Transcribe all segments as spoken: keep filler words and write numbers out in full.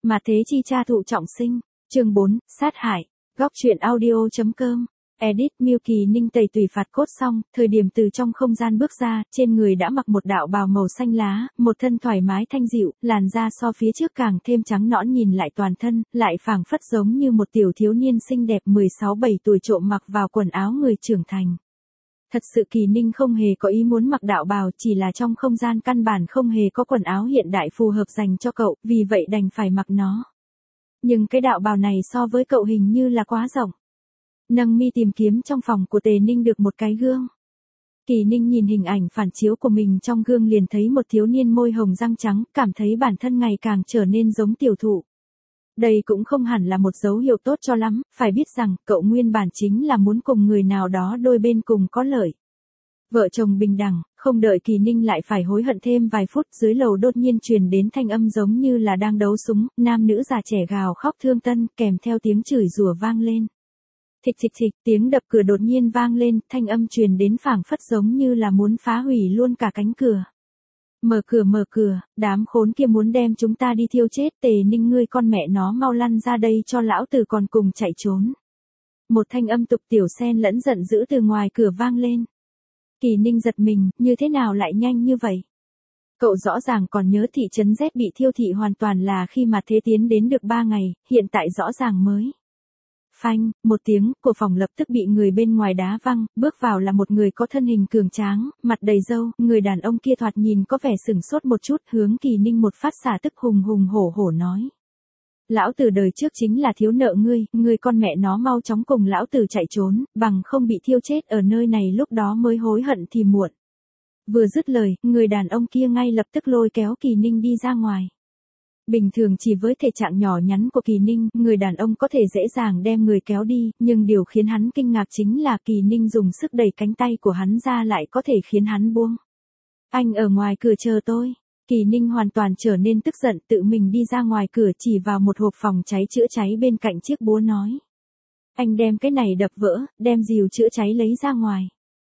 Mà thế chi cha thụ trọng sinh. Chương bốn, sát hại. Góc truyện audio chấm com. Edit Miêu Kỳ Ninh tẩy tùy phạt cốt xong, thời điểm từ trong không gian bước ra, trên người đã mặc một đạo bào màu xanh lá, một thân thoải mái thanh dịu, làn da so phía trước càng thêm trắng nõn nhìn lại toàn thân, lại phảng phất giống như một tiểu thiếu niên xinh đẹp mười sáu bảy tuổi trộm mặc vào quần áo người trưởng thành. Thật sự Kỳ Ninh không hề có ý muốn mặc đạo bào, chỉ là trong không gian căn bản không hề có quần áo hiện đại phù hợp dành cho cậu, vì vậy đành phải mặc nó. Nhưng cái đạo bào này so với cậu hình như là quá rộng. Nâng mi tìm kiếm trong phòng của Tề Ninh được một cái gương. Kỳ Ninh nhìn hình ảnh phản chiếu của mình trong gương liền thấy một thiếu niên môi hồng răng trắng, cảm thấy bản thân ngày càng trở nên giống tiểu thụ. Đây cũng không hẳn là một dấu hiệu tốt cho lắm, phải biết rằng cậu nguyên bản chính là muốn cùng người nào đó đôi bên cùng có lợi. Vợ chồng bình đẳng, không đợi Kỳ Ninh lại phải hối hận thêm vài phút, dưới lầu đột nhiên truyền đến thanh âm giống như là đang đấu súng, nam nữ già trẻ gào khóc thương tân, kèm theo tiếng chửi rủa vang lên. Thịch thịch thịch, tiếng đập cửa đột nhiên vang lên, thanh âm truyền đến phảng phất giống như là muốn phá hủy luôn cả cánh cửa. Mở cửa mở cửa, đám khốn kia muốn đem chúng ta đi thiêu chết, Tề Ninh ngươi con mẹ nó mau lăn ra đây cho lão tử còn cùng chạy trốn. Một thanh âm tục tiểu xen lẫn giận dữ từ ngoài cửa vang lên. Kỳ Ninh giật mình, như thế nào lại nhanh như vậy? Cậu rõ ràng còn nhớ thị trấn Z bị thiêu thị hoàn toàn là khi mà thế tiến đến được ba ngày, hiện tại rõ ràng mới. Phanh, một tiếng, của phòng lập tức bị người bên ngoài đá văng, bước vào là một người có thân hình cường tráng, mặt đầy râu, người đàn ông kia thoạt nhìn có vẻ sửng sốt một chút, hướng Kỳ Ninh một phát xả tức hùng hùng hổ hổ nói. Lão tử đời trước chính là thiếu nợ ngươi, ngươi con mẹ nó mau chóng cùng lão tử chạy trốn, bằng không bị thiêu chết ở nơi này lúc đó mới hối hận thì muộn. Vừa dứt lời, người đàn ông kia ngay lập tức lôi kéo Kỳ Ninh đi ra ngoài. Bình thường chỉ với thể trạng nhỏ nhắn của Kỳ Ninh, người đàn ông có thể dễ dàng đem người kéo đi, nhưng điều khiến hắn kinh ngạc chính là Kỳ Ninh dùng sức đẩy cánh tay của hắn ra lại có thể khiến hắn buông. Anh ở ngoài cửa chờ tôi. Kỳ Ninh hoàn toàn trở nên tức giận, tự mình đi ra ngoài cửa chỉ vào một hộp phòng cháy chữa cháy bên cạnh chiếc búa nói. Anh đem cái này đập vỡ, đem rìu chữa cháy lấy ra ngoài.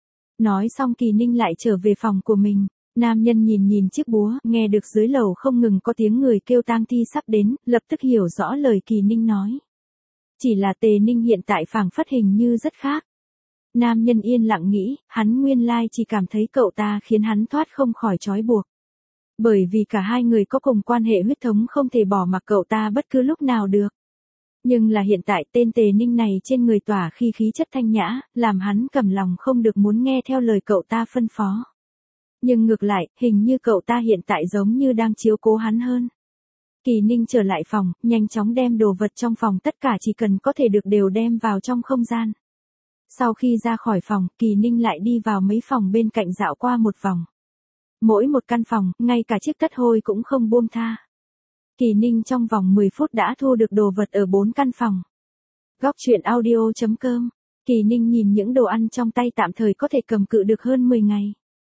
Nói xong Kỳ Ninh lại trở về phòng của mình. Nam nhân nhìn nhìn chiếc búa, nghe được dưới lầu không ngừng có tiếng người kêu tang thi sắp đến, lập tức hiểu rõ lời Kỳ Ninh nói. Chỉ là Tề Ninh hiện tại phảng phất hình như rất khác. Nam nhân yên lặng nghĩ, hắn nguyên lai chỉ cảm thấy cậu ta khiến hắn thoát không khỏi trói buộc. Bởi vì cả hai người có cùng quan hệ huyết thống không thể bỏ mặc cậu ta bất cứ lúc nào được. Nhưng là hiện tại tên Tề Ninh này trên người tỏa khi khí chất thanh nhã, làm hắn cầm lòng không được muốn nghe theo lời cậu ta phân phó. Nhưng ngược lại, hình như cậu ta hiện tại giống như đang chiếu cố hắn hơn. Kỳ Ninh trở lại phòng, nhanh chóng đem đồ vật trong phòng tất cả chỉ cần có thể được đều đem vào trong không gian. Sau khi ra khỏi phòng, Kỳ Ninh lại đi vào mấy phòng bên cạnh dạo qua một vòng. Mỗi một căn phòng, ngay cả chiếc tất hôi cũng không buông tha. Kỳ Ninh trong vòng mười phút đã thu được đồ vật ở bốn căn phòng. Góc truyện audio chấm com. Kỳ Ninh nhìn những đồ ăn trong tay tạm thời có thể cầm cự được hơn mười ngày.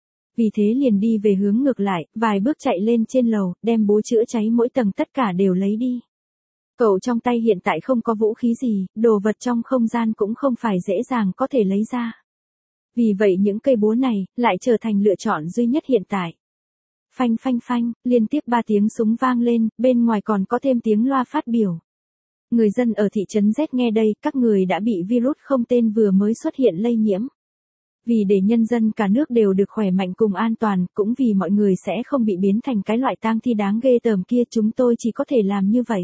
Vì thế liền đi về hướng ngược lại, vài bước chạy lên trên lầu, đem búa chữa cháy mỗi tầng tất cả đều lấy đi. Cậu trong tay hiện tại không có vũ khí gì, đồ vật trong không gian cũng không phải dễ dàng có thể lấy ra. Vì vậy những cây búa này, lại trở thành lựa chọn duy nhất hiện tại. Phanh phanh phanh, liên tiếp ba tiếng súng vang lên, bên ngoài còn có thêm tiếng loa phát biểu. Người dân ở thị trấn Z nghe đây, các người đã bị virus không tên vừa mới xuất hiện lây nhiễm. Vì để nhân dân cả nước đều được khỏe mạnh cùng an toàn, cũng vì mọi người sẽ không bị biến thành cái loại tang thi đáng ghê tởm kia, chúng tôi chỉ có thể làm như vậy.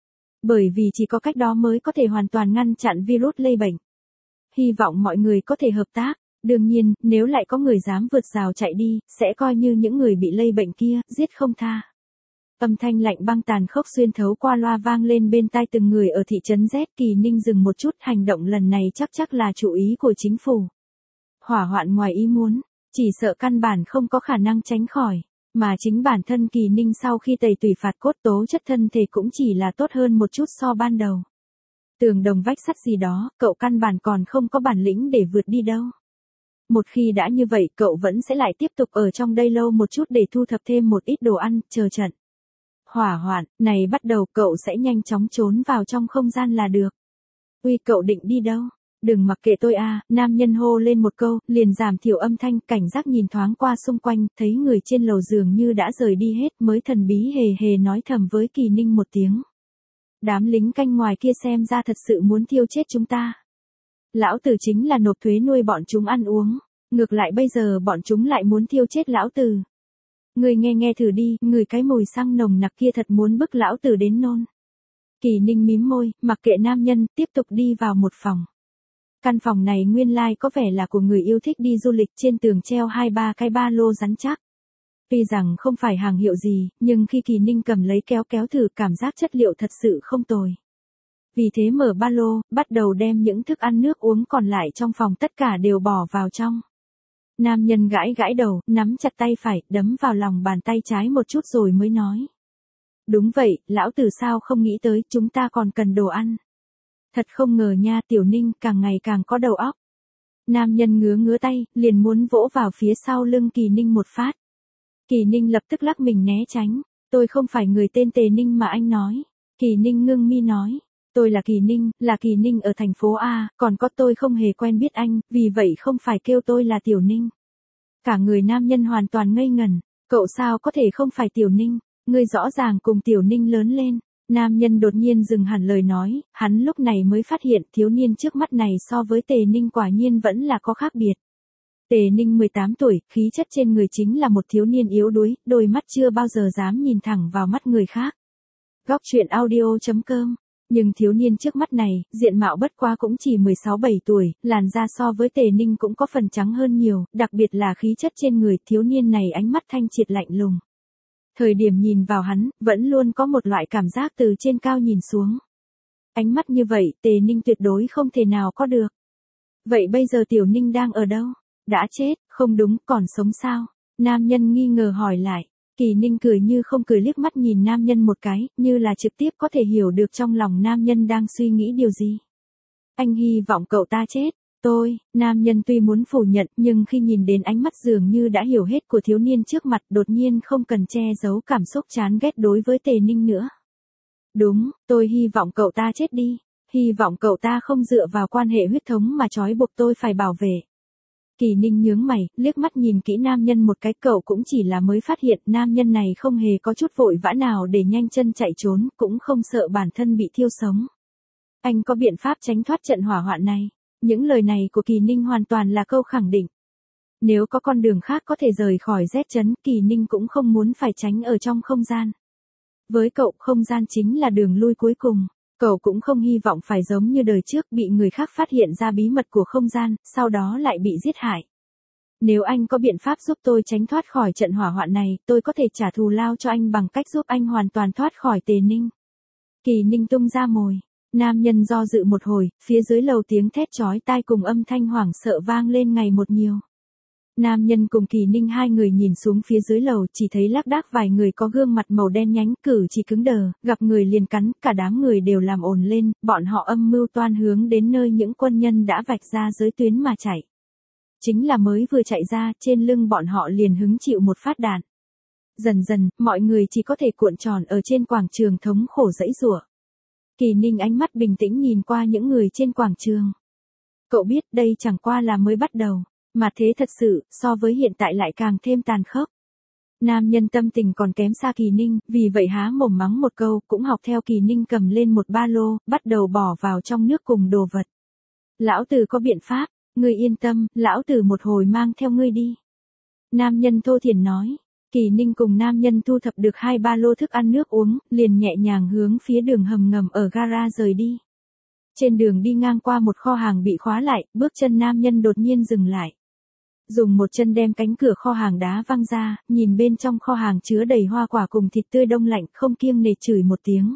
Bởi vì chỉ có cách đó mới có thể hoàn toàn ngăn chặn virus lây bệnh. Hy vọng mọi người có thể hợp tác. Đương nhiên, nếu lại có người dám vượt rào chạy đi, sẽ coi như những người bị lây bệnh kia, giết không tha. Âm thanh lạnh băng tàn khốc xuyên thấu qua loa vang lên bên tai từng người ở thị trấn Z. Kỳ Ninh dừng một chút, hành động lần này chắc chắc là chủ ý của chính phủ. Hỏa hoạn ngoài ý muốn, chỉ sợ căn bản không có khả năng tránh khỏi, mà chính bản thân Kỳ Ninh sau khi tẩy tủy phạt cốt tố chất thân thể cũng chỉ là tốt hơn một chút so ban đầu. Tường đồng vách sắt gì đó, cậu căn bản còn không có bản lĩnh để vượt đi đâu. Một khi đã như vậy, cậu vẫn sẽ lại tiếp tục ở trong đây lâu một chút để thu thập thêm một ít đồ ăn, chờ trận hỏa hoạn này bắt đầu, cậu sẽ nhanh chóng trốn vào trong không gian là được. Uy, cậu định đi đâu? Đừng mặc kệ tôi à, nam nhân hô lên một câu, liền giảm thiểu âm thanh, cảnh giác nhìn thoáng qua xung quanh, thấy người trên lầu giường như đã rời đi hết, mới thần bí hề hề nói thầm với Kỳ Ninh một tiếng. Đám lính canh ngoài kia xem ra thật sự muốn thiêu chết chúng ta. Lão tử chính là nộp thuế nuôi bọn chúng ăn uống, ngược lại bây giờ bọn chúng lại muốn thiêu chết lão tử. Người nghe nghe thử đi, người cái mùi xăng nồng nặc kia thật muốn bức lão tử đến nôn. Kỳ Ninh mím môi, mặc kệ nam nhân, tiếp tục đi vào một phòng. Căn phòng này nguyên lai like có vẻ là của người yêu thích đi du lịch, trên tường treo hai ba cái ba lô rắn chắc. Tuy rằng không phải hàng hiệu gì, nhưng khi Kỳ Ninh cầm lấy kéo kéo thử cảm giác chất liệu thật sự không tồi. Vì thế mở ba lô, bắt đầu đem những thức ăn nước uống còn lại trong phòng tất cả đều bỏ vào trong. Nam nhân gãi gãi đầu, nắm chặt tay phải, đấm vào lòng bàn tay trái một chút rồi mới nói. Đúng vậy, lão tử sao không nghĩ tới, chúng ta còn cần đồ ăn. Thật không ngờ nha, Tiểu Ninh càng ngày càng có đầu óc. Nam nhân ngứa ngứa tay, liền muốn vỗ vào phía sau lưng Kỳ Ninh một phát. Kỳ Ninh lập tức lắc mình né tránh. Tôi không phải người tên Tề Ninh mà anh nói. Kỳ Ninh ngưng mi nói. Tôi là Kỳ Ninh, là Kỳ Ninh ở thành phố A, còn có tôi không hề quen biết anh, vì vậy không phải kêu tôi là Tiểu Ninh. Cả người nam nhân hoàn toàn ngây ngẩn. Cậu sao có thể không phải Tiểu Ninh? Ngươi rõ ràng cùng Tiểu Ninh lớn lên. Nam nhân đột nhiên dừng hẳn lời nói, hắn lúc này mới phát hiện thiếu niên trước mắt này so với Tề Ninh quả nhiên vẫn là có khác biệt. Tề Ninh mười tám tuổi, khí chất trên người chính là một thiếu niên yếu đuối, đôi mắt chưa bao giờ dám nhìn thẳng vào mắt người khác. Góc truyện audio chấm com. Nhưng thiếu niên trước mắt này, diện mạo bất quá cũng chỉ mười sáu bảy tuổi, làn da so với Tề Ninh cũng có phần trắng hơn nhiều, đặc biệt là khí chất trên người thiếu niên này ánh mắt thanh triệt lạnh lùng. Thời điểm nhìn vào hắn, vẫn luôn có một loại cảm giác từ trên cao nhìn xuống. Ánh mắt như vậy, Tề Ninh tuyệt đối không thể nào có được. Vậy bây giờ Tiểu Ninh đang ở đâu? Đã chết, không đúng, còn sống sao? Nam nhân nghi ngờ hỏi lại. Kỳ Ninh cười như không cười liếc mắt nhìn nam nhân một cái, như là trực tiếp có thể hiểu được trong lòng nam nhân đang suy nghĩ điều gì. Anh hy vọng cậu ta chết. Tôi, nam nhân tuy muốn phủ nhận nhưng khi nhìn đến ánh mắt dường như đã hiểu hết của thiếu niên trước mặt đột nhiên không cần che giấu cảm xúc chán ghét đối với Tề Ninh nữa. Đúng, tôi hy vọng cậu ta chết đi. Hy vọng cậu ta không dựa vào quan hệ huyết thống mà trói buộc tôi phải bảo vệ. Kỳ Ninh nhướng mày, liếc mắt nhìn kỹ nam nhân một cái, cậu cũng chỉ là mới phát hiện nam nhân này không hề có chút vội vã nào để nhanh chân chạy trốn, cũng không sợ bản thân bị thiêu sống. Anh có biện pháp tránh thoát trận hỏa hoạn này? Những lời này của Kỳ Ninh hoàn toàn là câu khẳng định. Nếu có con đường khác có thể rời khỏi Z chấn, Kỳ Ninh cũng không muốn phải tránh ở trong không gian. Với cậu, không gian chính là đường lui cuối cùng. Cậu cũng không hy vọng phải giống như đời trước bị người khác phát hiện ra bí mật của không gian, sau đó lại bị giết hại. Nếu anh có biện pháp giúp tôi tránh thoát khỏi trận hỏa hoạn này, tôi có thể trả thù lao cho anh bằng cách giúp anh hoàn toàn thoát khỏi Tề Ninh. Kỳ Ninh tung ra mồi. Nam nhân do dự một hồi, phía dưới lầu tiếng thét chói tai cùng âm thanh hoảng sợ vang lên ngày một nhiều. Nam nhân cùng Kỳ Ninh hai người nhìn xuống phía dưới lầu chỉ thấy lác đác vài người có gương mặt màu đen nhánh, cử chỉ cứng đờ, gặp người liền cắn, cả đám người đều làm ồn lên, bọn họ âm mưu toan hướng đến nơi những quân nhân đã vạch ra giới tuyến mà chạy. Chính là mới vừa chạy ra, trên lưng bọn họ liền hứng chịu một phát đạn. Dần dần, mọi người chỉ có thể cuộn tròn ở trên quảng trường thống khổ giãy giụa. Kỳ Ninh ánh mắt bình tĩnh nhìn qua những người trên quảng trường. Cậu biết đây chẳng qua là mới bắt đầu. Mà thế thật sự, so với hiện tại lại càng thêm tàn khốc. Nam nhân tâm tình còn kém xa Kỳ Ninh, vì vậy há mồm mắng một câu, cũng học theo Kỳ Ninh cầm lên một ba lô, bắt đầu bỏ vào trong nước cùng đồ vật. Lão tử có biện pháp, ngươi yên tâm, lão tử một hồi mang theo ngươi đi. Nam nhân thô thiển nói. Kỳ Ninh cùng nam nhân thu thập được hai ba lô thức ăn nước uống, liền nhẹ nhàng hướng phía đường hầm ngầm ở gara rời đi. Trên đường đi ngang qua một kho hàng bị khóa lại, bước chân nam nhân đột nhiên dừng lại. Dùng một chân đem cánh cửa kho hàng đá văng ra, nhìn bên trong kho hàng chứa đầy hoa quả cùng thịt tươi đông lạnh, không kiêng nể chửi một tiếng.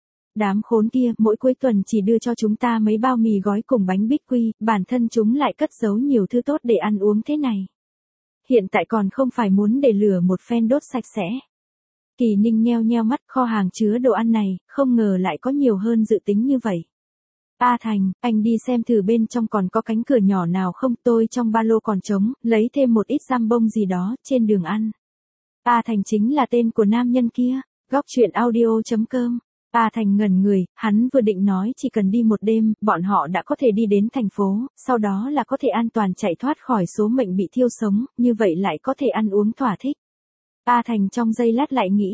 Đám khốn kia, mỗi cuối tuần chỉ đưa cho chúng ta mấy bao mì gói cùng bánh bít quy, bản thân chúng lại cất giấu nhiều thứ tốt để ăn uống thế này. Hiện tại còn không phải muốn để lửa một phen đốt sạch sẽ. Kỳ Ninh nheo nheo mắt, kho hàng chứa đồ ăn này, không ngờ lại có nhiều hơn dự tính như vậy. A Thành, anh đi xem thử bên trong còn có cánh cửa nhỏ nào không, tôi trong ba lô còn trống, lấy thêm một ít giam bông gì đó, trên đường ăn. A Thành chính là tên của nam nhân kia. Góc truyện audio chấm com. A Thành ngẩn người, hắn vừa định nói chỉ cần đi một đêm, bọn họ đã có thể đi đến thành phố, sau đó là có thể an toàn chạy thoát khỏi số mệnh bị thiêu sống, như vậy lại có thể ăn uống thỏa thích. A Thành trong giây lát lại nghĩ,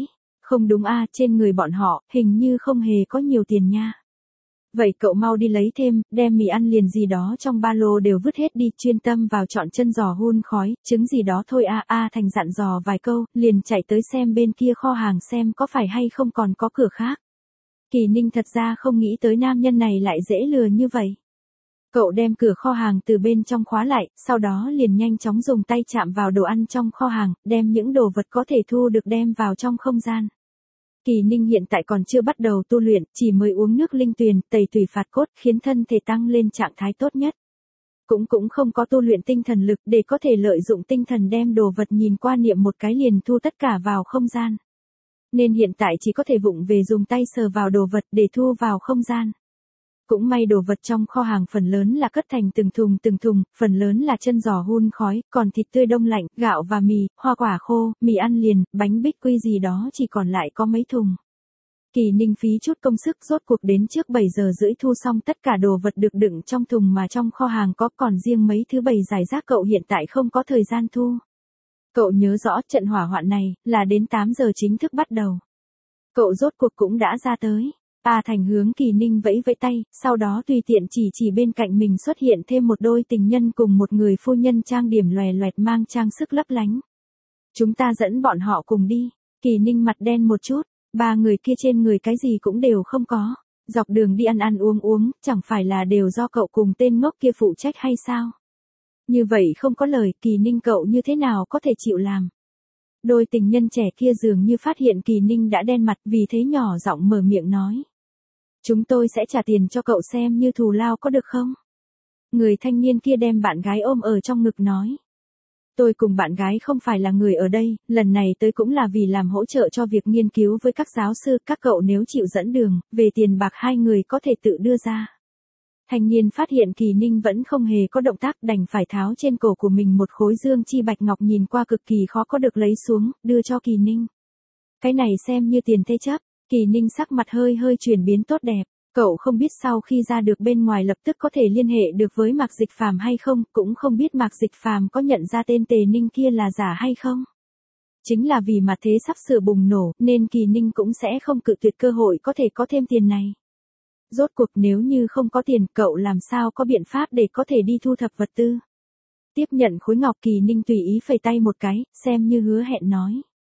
Không đúng a, trên người bọn họ, hình như không hề có nhiều tiền nha. Vậy cậu mau đi lấy thêm, đem mì ăn liền gì đó trong ba lô đều vứt hết đi, chuyên tâm vào chọn chân giò hun khói, trứng gì đó thôi a. A Thành dặn dò vài câu, liền chạy tới xem bên kia kho hàng xem có phải hay không còn có cửa khác. Kỳ Ninh thật ra không nghĩ tới nam nhân này lại dễ lừa như vậy. Cậu đem cửa kho hàng từ bên trong khóa lại, sau đó liền nhanh chóng dùng tay chạm vào đồ ăn trong kho hàng, đem những đồ vật có thể thu được đem vào trong không gian. Kỳ Ninh hiện tại còn chưa bắt đầu tu luyện, chỉ mới uống nước linh tuyền, tẩy tủy phạt cốt, khiến thân thể tăng lên trạng thái tốt nhất. Cũng cũng không có tu luyện tinh thần lực để có thể lợi dụng tinh thần đem đồ vật nhìn qua niệm một cái liền thu tất cả vào không gian. Nên hiện tại chỉ có thể vụng về dùng tay sờ vào đồ vật để thu vào không gian. Cũng may đồ vật trong kho hàng phần lớn là cất thành từng thùng từng thùng, phần lớn là chân giò hun khói, còn thịt tươi đông lạnh, gạo và mì, hoa quả khô, mì ăn liền, bánh bích quy gì đó chỉ còn lại có mấy thùng. Kỳ Ninh phí chút công sức rốt cuộc đến trước bảy giờ rưỡi thu xong tất cả đồ vật được đựng trong thùng mà trong kho hàng có, còn riêng mấy thứ bày giải rác cậu hiện tại không có thời gian thu. Cậu nhớ rõ trận hỏa hoạn này là đến tám giờ chính thức bắt đầu. Cậu rốt cuộc cũng đã ra tới. A Thành hướng Kỳ Ninh vẫy vẫy tay, sau đó tùy tiện chỉ chỉ bên cạnh mình xuất hiện thêm một đôi tình nhân cùng một người phu nhân trang điểm lòe loẹt mang trang sức lấp lánh. Chúng ta dẫn bọn họ cùng đi. Kỳ Ninh mặt đen một chút, ba người kia trên người cái gì cũng đều không có. Dọc đường đi ăn ăn uống uống, chẳng phải là đều do cậu cùng tên ngốc kia phụ trách hay sao? Như vậy không có lời, Kỳ Ninh cậu như thế nào có thể chịu làm? Đôi tình nhân trẻ kia dường như phát hiện Kỳ Ninh đã đen mặt, vì thế nhỏ giọng mở miệng nói. Chúng tôi sẽ trả tiền cho cậu xem như thù lao có được không? Người thanh niên kia đem bạn gái ôm ở trong ngực nói. Tôi cùng bạn gái không phải là người ở đây, lần này tới cũng là vì làm hỗ trợ cho việc nghiên cứu với các giáo sư, các cậu nếu chịu dẫn đường, về tiền bạc hai người có thể tự đưa ra. Thanh niên phát hiện Kỳ Ninh vẫn không hề có động tác, đành phải tháo trên cổ của mình một khối dương chi bạch ngọc nhìn qua cực kỳ khó có được lấy xuống, đưa cho Kỳ Ninh. Cái này xem như tiền thế chấp. Kỳ Ninh sắc mặt hơi hơi chuyển biến tốt đẹp, cậu không biết sau khi ra được bên ngoài lập tức có thể liên hệ được với Mạc Dịch Phàm hay không, cũng không biết Mạc Dịch Phàm có nhận ra tên Tề Ninh kia là giả hay không. Chính là vì mà thế sắp sửa bùng nổ, nên Kỳ Ninh cũng sẽ không cự tuyệt cơ hội có thể có thêm tiền này. Rốt cuộc nếu như không có tiền, cậu làm sao có biện pháp để có thể đi thu thập vật tư. Tiếp nhận khối ngọc, Kỳ Ninh tùy ý phẩy tay một cái, xem như hứa hẹn nói.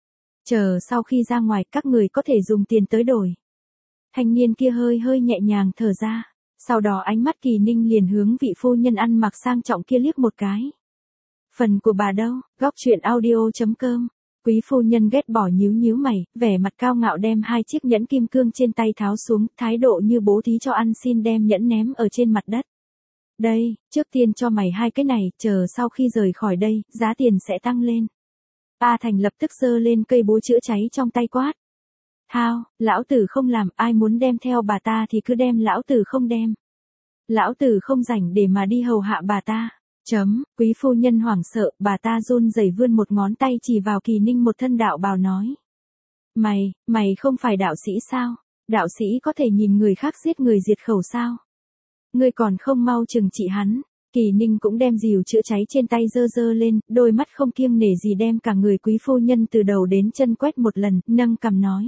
Chờ sau khi ra ngoài các người có thể dùng tiền tới đổi. Thanh niên kia hơi hơi nhẹ nhàng thở ra. Sau đó ánh mắt Kỳ Ninh liền hướng vị phu nhân ăn mặc sang trọng kia liếc một cái. Phần của bà đâu? Góc truyện audio chấm com. Quý phu nhân ghét bỏ nhíu nhíu mày, vẻ mặt cao ngạo đem hai chiếc nhẫn kim cương trên tay tháo xuống, thái độ như bố thí cho ăn xin đem nhẫn ném ở trên mặt đất. Đây, trước tiên cho mày hai cái này, chờ sau khi rời khỏi đây, giá tiền sẽ tăng lên. A Thành lập tức giơ lên cây búa chữa cháy trong tay quát. Thao, lão tử không làm, ai muốn đem theo bà ta thì cứ đem, lão tử không đem. Lão tử không rảnh để mà đi hầu hạ bà ta. Chấm, quý phu nhân hoảng sợ, bà ta run rẩy vươn một ngón tay chỉ vào Kỳ Ninh một thân đạo bào nói. Mày, mày không phải đạo sĩ sao? Đạo sĩ có thể nhìn người khác giết người diệt khẩu sao? Ngươi còn không mau trừng trị hắn. Kỳ Ninh cũng đem rìu chữa cháy trên tay dơ dơ lên, đôi mắt không kiêng nể gì đem cả người quý phu nhân từ đầu đến chân quét một lần, nâng cằm nói.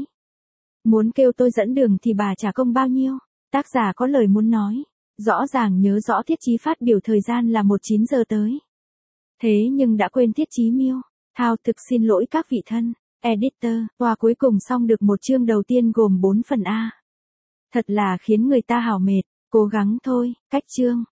Muốn kêu tôi dẫn đường thì bà trả công bao nhiêu? Tác giả có lời muốn nói. Rõ ràng nhớ rõ Thiết Chí phát biểu thời gian là mười chín giờ tới. Thế nhưng đã quên Thiết Chí miêu. Thao thực xin lỗi các vị thân. Editor, qua cuối cùng xong được một chương đầu tiên gồm bốn phần A. Thật là khiến người ta hào mệt, cố gắng thôi, cách chương.